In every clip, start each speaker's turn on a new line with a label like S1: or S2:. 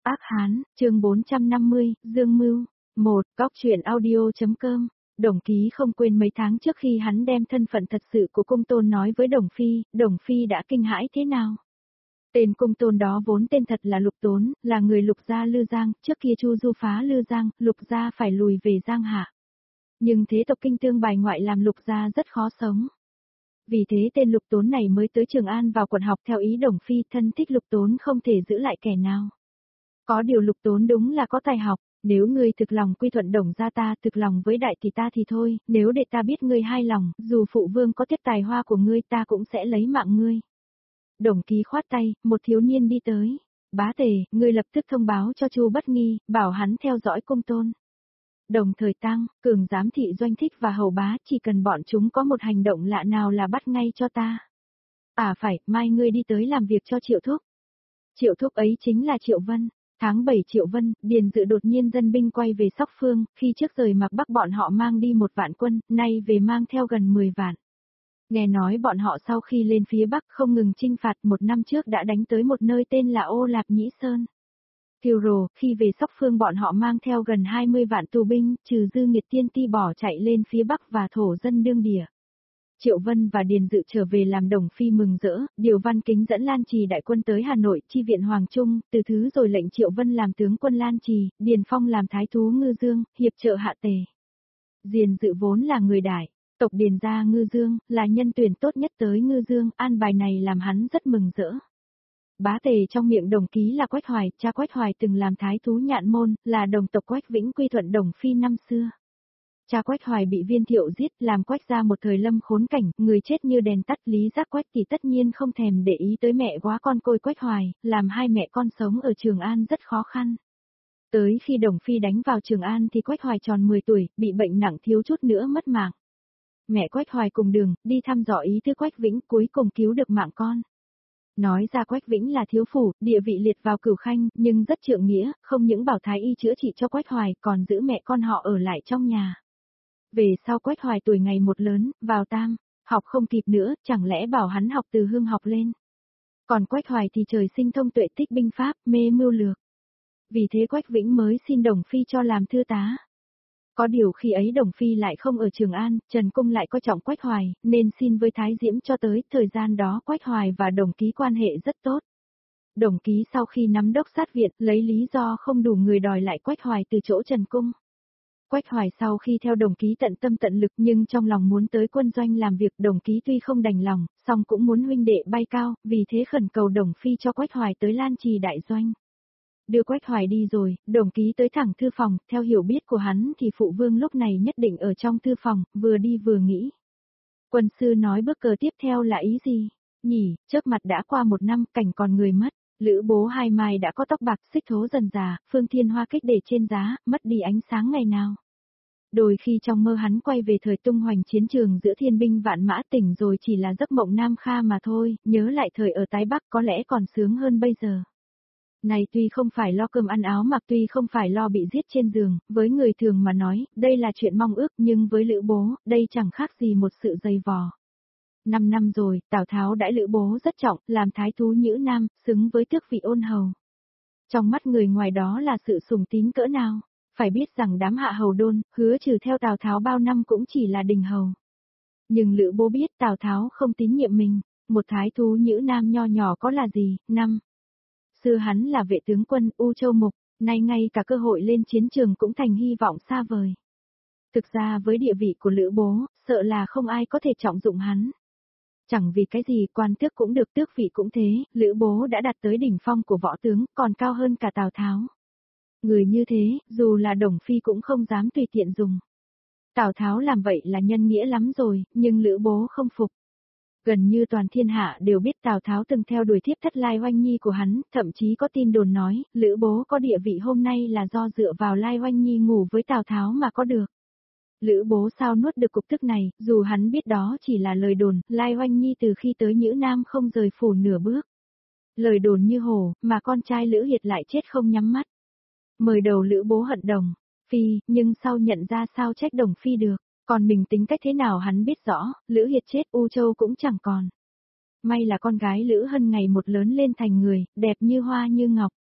S1: Ác Hán, chương 450, Dương Mưu. 1. Góc truyện audio.com. Đồng Ký không quên mấy tháng trước khi hắn đem thân phận thật sự của Cung Tôn nói với Đồng Phi đã kinh hãi thế nào. Tên Cung Tôn đó vốn tên thật là Lục Tốn, là người Lục gia Lư Giang, trước kia Chu Du phá Lư Giang, Lục gia phải lùi về Giang Hạ. Nhưng thế tộc kinh tương bài ngoại làm Lục gia rất khó sống. Vì thế tên Lục Tốn này mới tới Trường An vào quận học theo ý Đồng Phi, thân thích Lục Tốn không thể giữ lại kẻ nào. Có điều Lục Tốn đúng là có tài học, nếu ngươi thực lòng quy thuận Đồng gia ta, thực lòng với đại tỷ ta thì thôi, nếu để ta biết ngươi hai lòng, dù phụ vương có tiếp tài hoa của ngươi ta cũng sẽ lấy mạng ngươi. Đồng Ký khoát tay, một thiếu niên đi tới. Bá tề, ngươi lập tức thông báo cho Chu Bất Nghi, bảo hắn theo dõi Cung Tôn. Đồng thời Tăng, Cường giám thị Doanh Thích và Hầu Bá, chỉ cần bọn chúng có một hành động lạ nào là bắt ngay cho ta. À phải, mai ngươi đi tới làm việc cho Triệu Thúc. Triệu Thúc ấy chính là Triệu Vân. Tháng 7 Triệu Vân, Điền Dự đột nhiên dân binh quay về Sóc Phương, khi trước rời Mạc Bắc bọn họ mang đi 1 vạn quân, nay về mang theo gần 10 vạn. Nghe nói bọn họ sau khi lên phía Bắc không ngừng chinh phạt, 1 năm trước đã đánh tới một nơi tên là Ô Lạp Nhĩ Sơn. Kiều Rồ, khi về Sóc Phương bọn họ mang theo gần 20 vạn tù binh, trừ Dư Nghiệt Tiên Ti bỏ chạy lên phía Bắc và thổ dân đương địa. Triệu Vân và Điền Dự trở về làm Đồng Phi mừng rỡ, điều Văn Kính dẫn Lan Trì đại quân tới Hà Nội chi viện Hoàng Trung, từ thứ rồi lệnh Triệu Vân làm tướng quân Lan Trì, Điền Phong làm thái thú Ngư Dương, hiệp trợ Hạ Tề. Điền Dự vốn là người Đại, tộc Điền gia Ngư Dương, là nhân tuyển tốt nhất tới Ngư Dương, an bài này làm hắn rất mừng rỡ. Bá tề trong miệng Đồng Ký là Quách Hoài, cha Quách Hoài từng làm thái thú Nhạn Môn, là đồng tộc Quách Vĩnh quy thuận Đồng Phi năm xưa. Cha Quách Hoài bị Viên Thiệu giết, làm Quách gia một thời lâm khốn cảnh, người chết như đèn tắt, Lý Giác Quách thì tất nhiên không thèm để ý tới mẹ quá con côi Quách Hoài, làm hai mẹ con sống ở Trường An rất khó khăn. Tới khi Đồng Phi đánh vào Trường An thì Quách Hoài tròn 10 tuổi, bị bệnh nặng thiếu chút nữa mất mạng. Mẹ Quách Hoài cùng đường, đi thăm dò ý tứ Quách Vĩnh, cuối cùng cứu được mạng con. Nói ra Quách Vĩnh là thiếu phủ, địa vị liệt vào Cửu Khanh, nhưng rất trượng nghĩa, không những bảo thái y chữa trị cho Quách Hoài, còn giữ mẹ con họ ở lại trong nhà. Về sau Quách Hoài tuổi ngày một lớn, vào tam, học không kịp nữa, chẳng lẽ bảo hắn học từ hương học lên. Còn Quách Hoài thì trời sinh thông tuệ tích binh pháp, mê mưu lược. Vì thế Quách Vĩnh mới xin Đồng Phi cho làm thư tá. Có điều khi ấy Đồng Phi lại không ở Trường An, Trần Cung lại coi trọng Quách Hoài, nên xin với Thái Diễm cho tới, thời gian đó Quách Hoài và Đồng Ký quan hệ rất tốt. Đồng Ký sau khi nắm đốc sát viện, lấy lý do không đủ người đòi lại Quách Hoài từ chỗ Trần Cung. Quách Hoài sau khi theo Đồng Ký tận tâm tận lực nhưng trong lòng muốn tới quân doanh làm việc, Đồng Ký tuy không đành lòng, song cũng muốn huynh đệ bay cao, vì thế khẩn cầu Đồng Phi cho Quách Hoài tới Lan Trì đại doanh. Đưa Quách Hoài đi rồi, Đồng Ký tới thẳng thư phòng, theo hiểu biết của hắn thì phụ vương lúc này nhất định ở trong thư phòng, vừa đi vừa nghĩ. Quân sư nói bước cờ tiếp theo là ý gì? Nhỉ, chớp mặt đã qua 1 năm, cảnh còn người mất, Lữ Bố hai mai đã có tóc bạc, xích thố dần già, Phương Thiên Hoa kích để trên giá, mất đi ánh sáng ngày nào. Đôi khi trong mơ hắn quay về thời tung hoành chiến trường giữa thiên binh vạn mã, tỉnh rồi chỉ là giấc mộng Nam Kha mà thôi, nhớ lại thời ở Tái Bắc có lẽ còn sướng hơn bây giờ. Này tuy không phải lo cơm ăn áo mặc, tuy không phải lo bị giết trên giường, với người thường mà nói, đây là chuyện mong ước, nhưng với Lữ Bố, đây chẳng khác gì một sự dày vò. 5 năm rồi, Tào Tháo đãi Lữ Bố rất trọng, làm thái thú Nhữ Nam, xứng với tước vị ôn hầu. Trong mắt người ngoài đó là sự sùng tín cỡ nào, phải biết rằng đám hạ hầu đôn, Hứa Trừ theo Tào Tháo bao năm cũng chỉ là đình hầu. Nhưng Lữ Bố biết Tào Tháo không tín nhiệm mình, một thái thú Nhữ Nam nho nhỏ có là gì, xưa hắn là vệ tướng quân U Châu Mục, nay ngay cả cơ hội lên chiến trường cũng thành hy vọng xa vời. Thực ra với địa vị của Lữ Bố, sợ là không ai có thể trọng dụng hắn. Chẳng vì cái gì, quan tước cũng được, tước vị cũng thế, Lữ Bố đã đạt tới đỉnh phong của võ tướng, còn cao hơn cả Tào Tháo. Người như thế, dù là Đồng Phi cũng không dám tùy tiện dùng. Tào Tháo làm vậy là nhân nghĩa lắm rồi, nhưng Lữ Bố không phục. Gần như toàn thiên hạ đều biết Tào Tháo từng theo đuổi thiếp thất Lai Oanh Nhi của hắn, thậm chí có tin đồn nói, Lữ Bố có địa vị hôm nay là do dựa vào Lai Oanh Nhi ngủ với Tào Tháo mà có được. Lữ Bố sao nuốt được cục tức này, dù hắn biết đó chỉ là lời đồn, Lai Oanh Nhi từ khi tới Nhữ Nam không rời phủ nửa bước. Lời đồn như hổ, mà con trai Lữ Hiệt lại chết không nhắm mắt. Mời đầu Lữ Bố hận Đồng Phi, nhưng sau nhận ra sao trách Đồng Phi được. Còn mình tính cách thế nào hắn biết rõ, Lữ Hiệt chết U Châu cũng chẳng còn. May là con gái Lữ Hân ngày một lớn lên thành người, đẹp như hoa như ngọc.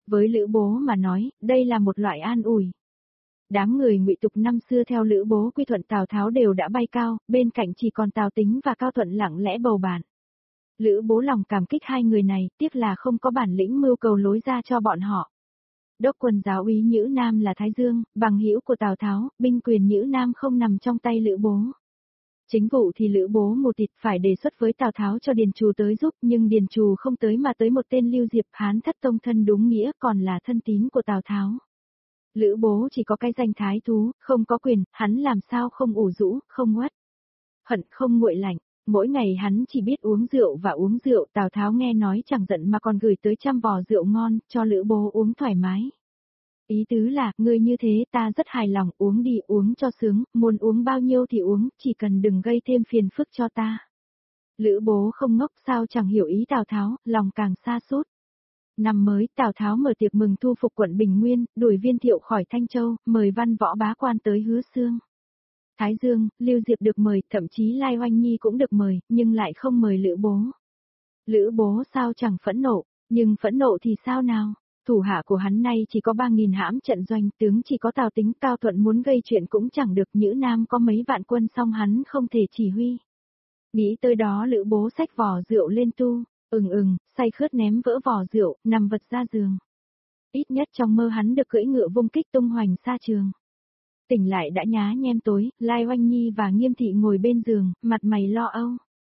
S1: Với Lữ Bố mà nói, đây là một loại an ủi. Đám người Ngụy Tục năm xưa theo Lữ Bố quy thuận Tào Tháo đều đã bay cao, bên cạnh chỉ còn Tào Tính và Cao Thuận lặng lẽ bầu bạn. Lữ Bố lòng cảm kích hai người này, tiếc là không có bản lĩnh mưu cầu lối ra cho bọn họ. Đốc quân giáo úy Nhữ Nam là Thái Dương, bằng hữu của Tào Tháo, binh quyền Nhữ Nam không nằm trong tay Lữ Bố. Chính vụ thì Lữ Bố một thịt phải đề xuất với Tào Tháo cho Điền Trù tới giúp, nhưng Điền Trù không tới mà tới một tên Lưu Diệp Hán thất tông thân đúng nghĩa còn là thân tín của Tào Tháo. Lữ Bố chỉ có cái danh thái thú, không có quyền, hắn làm sao không ủ rũ, không uất. Hận không nguội lạnh, mỗi ngày hắn chỉ biết uống rượu và uống rượu, Tào Tháo nghe nói chẳng giận mà còn gửi tới 100 vò rượu ngon, cho Lữ Bố uống thoải mái. Ý tứ là, ngươi như thế ta rất hài lòng, uống đi uống cho sướng, muốn uống bao nhiêu thì uống, chỉ cần đừng gây thêm phiền phức cho ta. Lữ Bố không ngốc sao chẳng hiểu ý Tào Tháo, lòng càng xa sút. Năm mới, Tào Tháo mở tiệc mừng thu phục quận Bình Nguyên, đuổi Viên Thiệu khỏi Thanh Châu, mời văn võ bá quan tới Hứa Xương. Thái Dương, Lưu Diệp được mời, thậm chí Lai Oanh Nhi cũng được mời, nhưng lại không mời Lữ Bố. Lữ Bố sao chẳng phẫn nộ, nhưng phẫn nộ thì sao nào? Thủ hạ của hắn nay chỉ có 3.000 hãm trận doanh, tướng chỉ có Tào Tính Cao Thuận muốn gây chuyện cũng chẳng được, Nhữ Nam có mấy vạn quân song hắn không thể chỉ huy. Nghĩ tới đó Lữ Bố xách vò rượu lên tu, say khướt ném vỡ vò rượu, nằm vật ra giường. Ít nhất trong mơ hắn được cưỡi ngựa vung kích tung hoành xa trường. Tỉnh lại đã nhá nhem tối, Lai Oanh Nhi và Nghiêm Thị ngồi bên giường, mặt mày lo âu.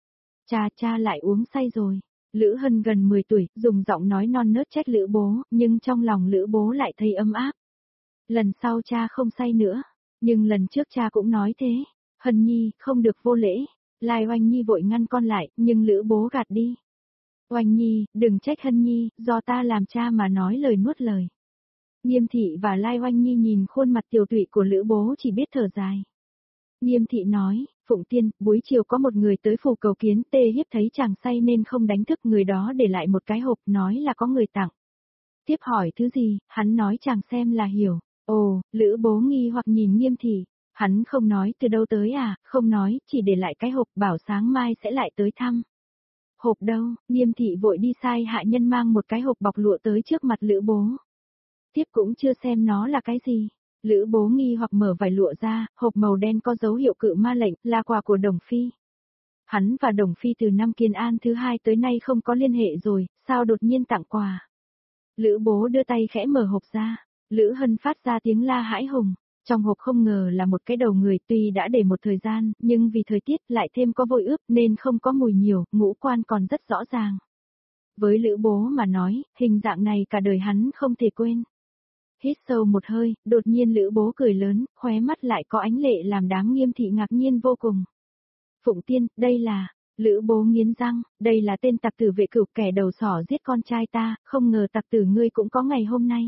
S1: Cha lại uống say rồi. Lữ Hân gần 10 tuổi, dùng giọng nói non nớt trách Lữ Bố, nhưng trong lòng Lữ Bố lại thấy ấm áp. Lần sau cha không say nữa, nhưng lần trước cha cũng nói thế. Hân Nhi, không được vô lễ. Lai Oanh Nhi vội ngăn con lại, nhưng Lữ Bố gạt đi. Oanh Nhi, đừng trách Hân Nhi, do ta làm cha mà nói lời nuốt lời. Nghiêm Thị và Lai Oanh Nhi nhìn khuôn mặt tiều tụy của Lữ Bố chỉ biết thở dài. Nghiêm Thị nói, Phụng Tiên, buổi chiều có một người tới phủ cầu kiến, Tê Hiếp thấy chàng say nên không đánh thức, người đó để lại một cái hộp nói là có người tặng. Tiếp hỏi thứ gì, hắn nói chàng xem là hiểu. Ồ, Lữ Bố nghi hoặc nhìn Nghiêm Thị, hắn không nói từ đâu tới à, không nói, chỉ để lại cái hộp bảo sáng mai sẽ lại tới thăm. Hộp đâu, Nghiêm Thị vội đi sai hạ nhân mang một cái hộp bọc lụa tới trước mặt Lữ Bố. Tiếp cũng chưa xem nó là cái gì. Lữ Bố nghi hoặc mở vải lụa ra, hộp màu đen có dấu hiệu cự ma lệnh, là quà của Đồng Phi. Hắn và Đồng Phi từ năm Kiên An thứ 2 tới nay không có liên hệ rồi, sao đột nhiên tặng quà. Lữ Bố đưa tay khẽ mở hộp ra, Lữ Hân phát ra tiếng la hãi hùng. Trong hộp không ngờ là một cái đầu người, tuy đã để một thời gian, nhưng vì thời tiết lại thêm có vôi ướp nên không có mùi nhiều, ngũ quan còn rất rõ ràng. Với Lữ Bố mà nói, hình dạng này cả đời hắn không thể quên. Hít sâu một hơi, đột nhiên Lữ Bố cười lớn, khóe mắt lại có ánh lệ làm đám Nghiêm Thị ngạc nhiên vô cùng. Phụng Tiên, đây là, Lữ Bố nghiến răng, đây là tên tặc tử Vệ Cửu, kẻ đầu sỏ giết con trai ta, không ngờ tặc tử ngươi cũng có ngày hôm nay.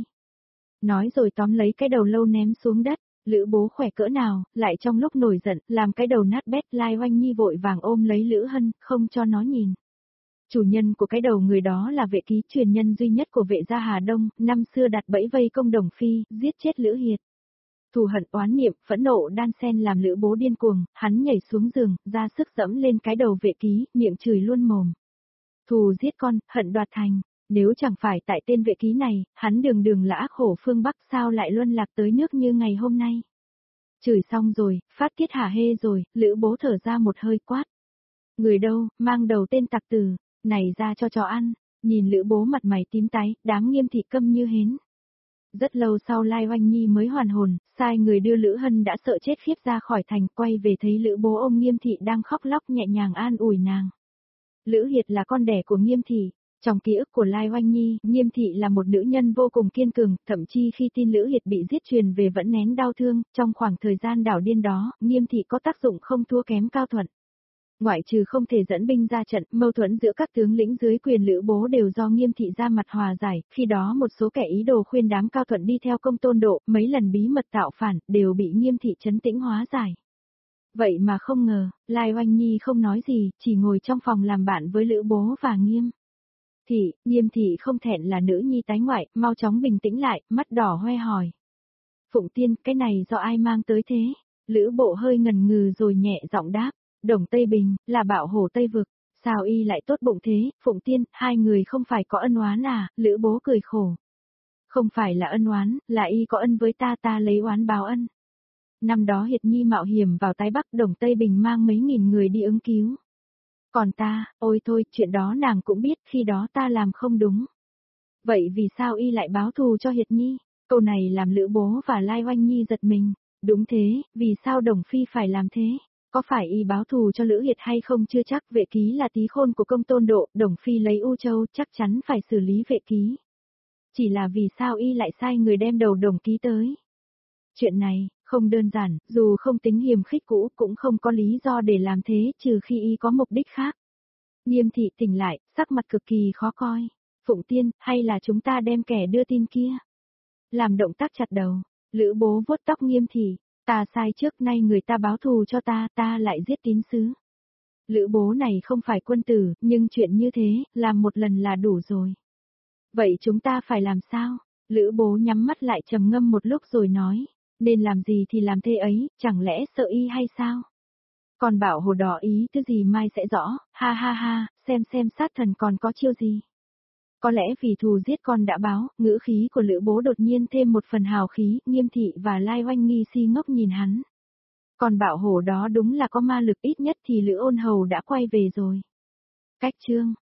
S1: Nói rồi tóm lấy cái đầu lâu ném xuống đất, Lữ Bố khỏe cỡ nào, lại trong lúc nổi giận, làm cái đầu nát bét. Lai Oanh Nhi vội vàng ôm lấy Lữ Hân, không cho nó nhìn. Chủ nhân của cái đầu người đó là Vệ Ký, truyền nhân duy nhất của Vệ gia Hà Đông, năm xưa đặt bẫy vây công Đồng Phi, giết chết Lữ Hiệt. Thù hận oán niệm, phẫn nộ đan xen làm Lữ Bố điên cuồng, hắn nhảy xuống giường, ra sức dẫm lên cái đầu Vệ Ký, miệng chửi luôn mồm. Thù giết con, hận đoạt thành, nếu chẳng phải tại tên Vệ Ký này, hắn đường đường là ác hổ phương Bắc sao lại luân lạc tới nước như ngày hôm nay. Chửi xong rồi, phát tiết hả hê rồi, Lữ Bố thở ra một hơi quát. Người đâu, mang đầu tên tặc tử, này ra cho chó ăn. Nhìn Lữ Bố mặt mày tím tái, đám Nghiêm Thị câm như hến. Rất lâu sau Lai Oanh Nhi mới hoàn hồn, sai người đưa Lữ Hân đã sợ chết khiếp ra khỏi thành, quay về thấy Lữ Bố ôm Nghiêm Thị đang khóc lóc nhẹ nhàng an ủi nàng. Lữ Hiệt là con đẻ của Nghiêm Thị. Trong ký ức của Lai Oanh Nhi, Nghiêm Thị là một nữ nhân vô cùng kiên cường, thậm chí khi tin Lữ Hiệt bị giết truyền về vẫn nén đau thương, trong khoảng thời gian đảo điên đó, Nghiêm Thị có tác dụng không thua kém Cao Thuận. Ngoại trừ không thể dẫn binh ra trận, mâu thuẫn giữa các tướng lĩnh dưới quyền Lữ Bố đều do Nghiêm Thị ra mặt hòa giải, khi đó một số kẻ ý đồ khuyên đám Cao Thuận đi theo Công Tôn Độ, mấy lần bí mật tạo phản, đều bị Nghiêm Thị trấn tĩnh hóa giải. Vậy mà không ngờ, Lai Oanh Nhi không nói gì, chỉ ngồi trong phòng làm bạn với Lữ Bố và Nghiêm Thị không thẹn là nữ nhi tái ngoại, mau chóng bình tĩnh lại, mắt đỏ hoe hỏi. Phụng Tiên, cái này do ai mang tới thế? Lữ Bộ hơi ngần ngừ rồi nhẹ giọng đáp. Đồng Tây Bình, là Bạo Hổ Tây Vực, sao y lại tốt bụng thế? Phụng Tiên, hai người không phải có ân oán à? Lữ Bố cười khổ. Không phải là ân oán, là y có ân với ta lấy oán báo ân. Năm đó Hiệt Nhi mạo hiểm vào Tái Bắc, Đồng Tây Bình mang mấy nghìn người đi ứng cứu. Còn ta, ôi thôi, chuyện đó nàng cũng biết, khi đó ta làm không đúng. Vậy vì sao y lại báo thù cho Hiệt Nhi? Câu này làm Lữ Bố và Lai Oanh Nhi giật mình. Đúng thế, vì sao Đồng Phi phải làm thế? Có phải y báo thù cho Lữ Hiệt hay không chưa chắc, Vệ Ký là tí khôn của Công Tôn Độ, Đồng Phi lấy U Châu chắc chắn phải xử lý Vệ Ký. Chỉ là vì sao y lại sai người đem đầu Đồng Ký tới? Chuyện này, không đơn giản, dù không tính hiềm khích cũ cũng không có lý do để làm thế trừ khi y có mục đích khác. Nghiêm thị tỉnh lại, sắc mặt cực kỳ khó coi. Phụng Tiên, hay là chúng ta đem kẻ đưa tin kia? Làm động tác chặt đầu, Lữ Bố vuốt tóc Nghiêm thị, ta sai trước nay người ta báo thù cho ta lại giết tín sứ. Lữ Bố này không phải quân tử, nhưng chuyện như thế, làm một lần là đủ rồi. Vậy chúng ta phải làm sao? Lữ Bố nhắm mắt lại trầm ngâm một lúc rồi nói, nên làm gì thì làm thế ấy, chẳng lẽ sợ y hay sao? Còn bảo Hồ Đỏ ý thứ gì mai sẽ rõ, ha ha ha, xem sát thần còn có chiêu gì. Có lẽ vì thù giết con đã báo, ngữ khí của Lữ Bố đột nhiên thêm một phần hào khí, Nghiêm thị và Lai Oanh nghi si ngốc nhìn hắn. Còn Bảo Hổ đó đúng là có ma lực, ít nhất thì Lữ Ôn Hầu đã quay về rồi. Cách chương